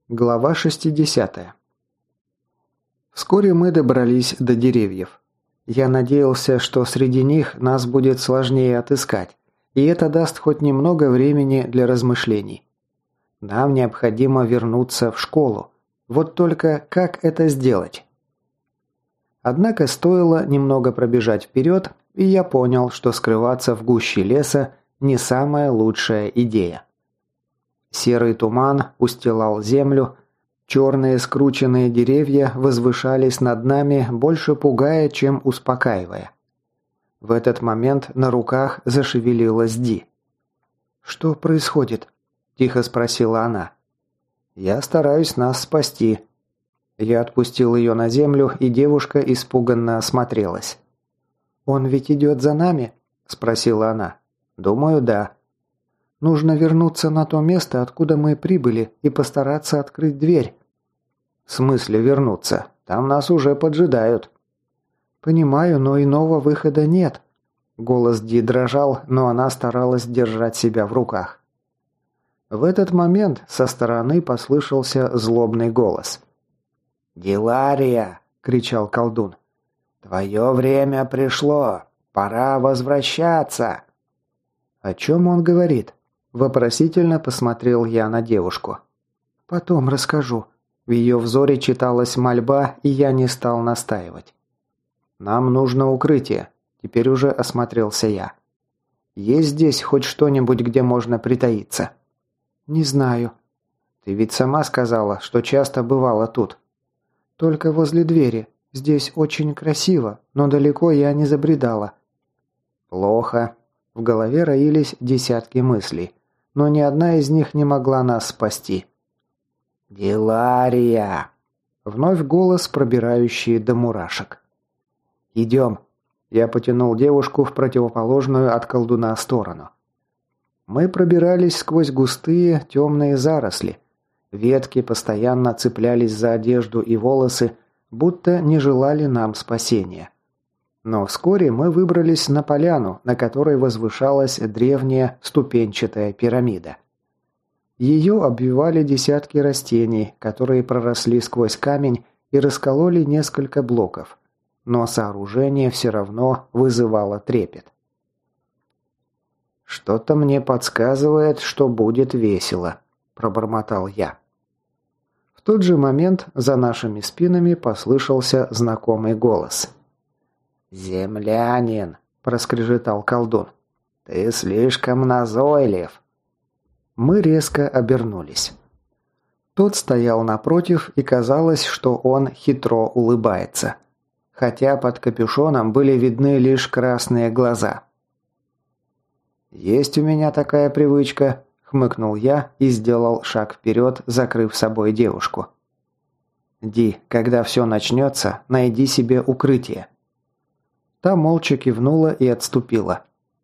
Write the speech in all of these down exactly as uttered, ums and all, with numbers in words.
Глава шестидесятая. Вскоре мы добрались до деревьев. Я надеялся, что среди них нас будет сложнее отыскать, и это даст хоть немного времени для размышлений. Нам необходимо вернуться в школу. Вот только как это сделать? Однако стоило немного пробежать вперед, и я понял, что скрываться в гуще леса не самая лучшая идея. Серый туман устилал землю, черные скрученные деревья возвышались над нами, больше пугая, чем успокаивая. В этот момент на руках зашевелилась Ди. «Что происходит?» – тихо спросила она. «Я стараюсь нас спасти». Я отпустил ее на землю, и девушка испуганно осмотрелась. «Он ведь идет за нами?» – спросила она. «Думаю, да». «Нужно вернуться на то место, откуда мы прибыли, и постараться открыть дверь». «В смысле вернуться? Там нас уже поджидают». «Понимаю, но иного выхода нет». Голос Ди дрожал, но она старалась держать себя в руках. В этот момент со стороны послышался злобный голос. «Дилария!» – кричал колдун. «Твое время пришло! Пора возвращаться!» «О чем он говорит?» – вопросительно посмотрел я на девушку. «Потом расскажу». В ее взоре читалась мольба, и я не стал настаивать. «Нам нужно укрытие», – теперь уже осмотрелся я. «Есть здесь хоть что-нибудь, где можно притаиться?» «Не знаю». «Ты ведь сама сказала, что часто бывала тут». «Только возле двери. Здесь очень красиво, но далеко я не забредала». «Плохо». В голове роились десятки мыслей, но ни одна из них не могла нас спасти. «Дилария!» Вновь голос, пробирающий до мурашек. «Идем». Я потянул девушку в противоположную от колдуна сторону. Мы пробирались сквозь густые темные заросли. Ветки постоянно цеплялись за одежду и волосы, будто не желали нам спасения. Но вскоре мы выбрались на поляну, на которой возвышалась древняя ступенчатая пирамида. Ее обвивали десятки растений, которые проросли сквозь камень и раскололи несколько блоков. Но сооружение все равно вызывало трепет. «Что-то мне подсказывает, что будет весело», – пробормотал я. В тот же момент за нашими спинами послышался знакомый голос. «Землянин», – проскрежетал колдун, – «ты слишком назойлив». Мы резко обернулись. Тот стоял напротив, и казалось, что он хитро улыбается. Хотя под капюшоном были видны лишь красные глаза. «Есть у меня такая привычка», – хмыкнул я и сделал шаг вперед, закрыв собой девушку. «Ди, когда все начнется, найди себе укрытие». Та молча кивнула и отступила.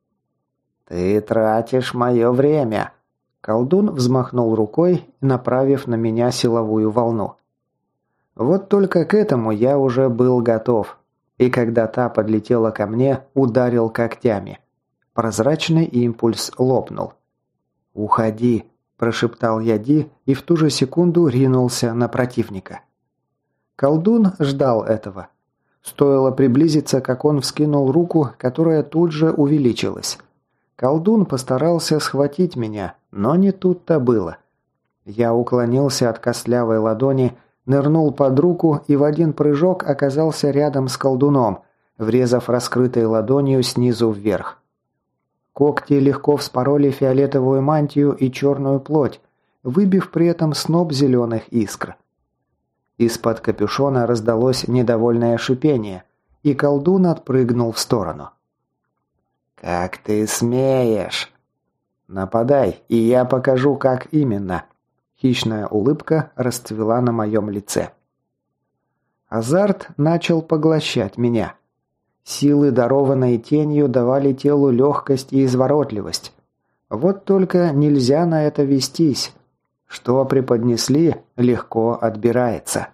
«Ты тратишь мое время», – колдун взмахнул рукой, направив на меня силовую волну. Вот только к этому я уже был готов, и когда та подлетела ко мне, ударил когтями. Прозрачный импульс лопнул. «Уходи», – прошептал я Ди и в ту же секунду ринулся на противника. Колдун ждал этого. Стоило приблизиться, как он вскинул руку, которая тут же увеличилась. Колдун постарался схватить меня, но не тут-то было. Я уклонился от костлявой ладони, нырнул под руку и в один прыжок оказался рядом с колдуном, врезав раскрытой ладонью снизу вверх. Когти легко вспороли фиолетовую мантию и черную плоть, выбив при этом сноп зеленых искр. Из-под капюшона раздалось недовольное шипение, и колдун отпрыгнул в сторону. «Как ты смеешь?» «Нападай, и я покажу, как именно». Хищная улыбка расцвела на моем лице. Азарт начал поглощать меня. Силы, дарованные тенью, давали телу легкость и изворотливость. Вот только нельзя на это вестись. Что преподнесли, легко отбирается.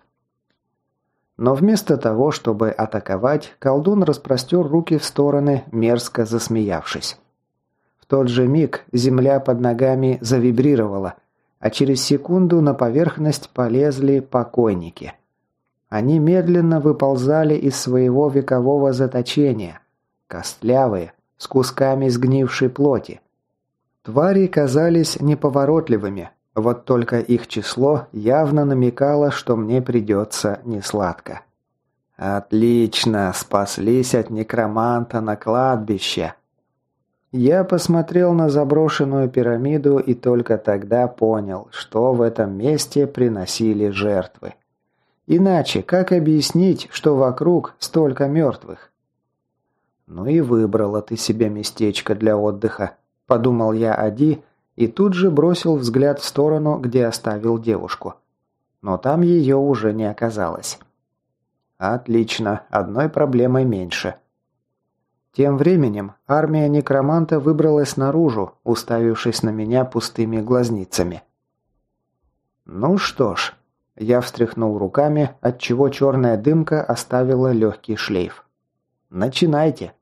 Но вместо того, чтобы атаковать, колдун распростер руки в стороны, мерзко засмеявшись. В тот же миг земля под ногами завибрировала. а через секунду на поверхность полезли покойники. Они медленно выползали из своего векового заточения, костлявые, с кусками сгнившей плоти. Твари казались неповоротливыми, вот только их число явно намекало, что мне придется несладко. Отлично, спаслись от некроманта на кладбище. Я посмотрел на заброшенную пирамиду и только тогда понял, что в этом месте приносили жертвы. Иначе как объяснить, что вокруг столько мертвых? Ну и выбрала ты себе местечко для отдыха, подумал я о Ди и тут же бросил взгляд в сторону, где оставил девушку. Но там ее уже не оказалось. Отлично, одной проблемой меньше. Тем временем армия некроманта выбралась наружу, уставившись на меня пустыми глазницами. Ну что ж, я встряхнул руками, отчего черная дымка оставила легкий шлейф. Начинайте.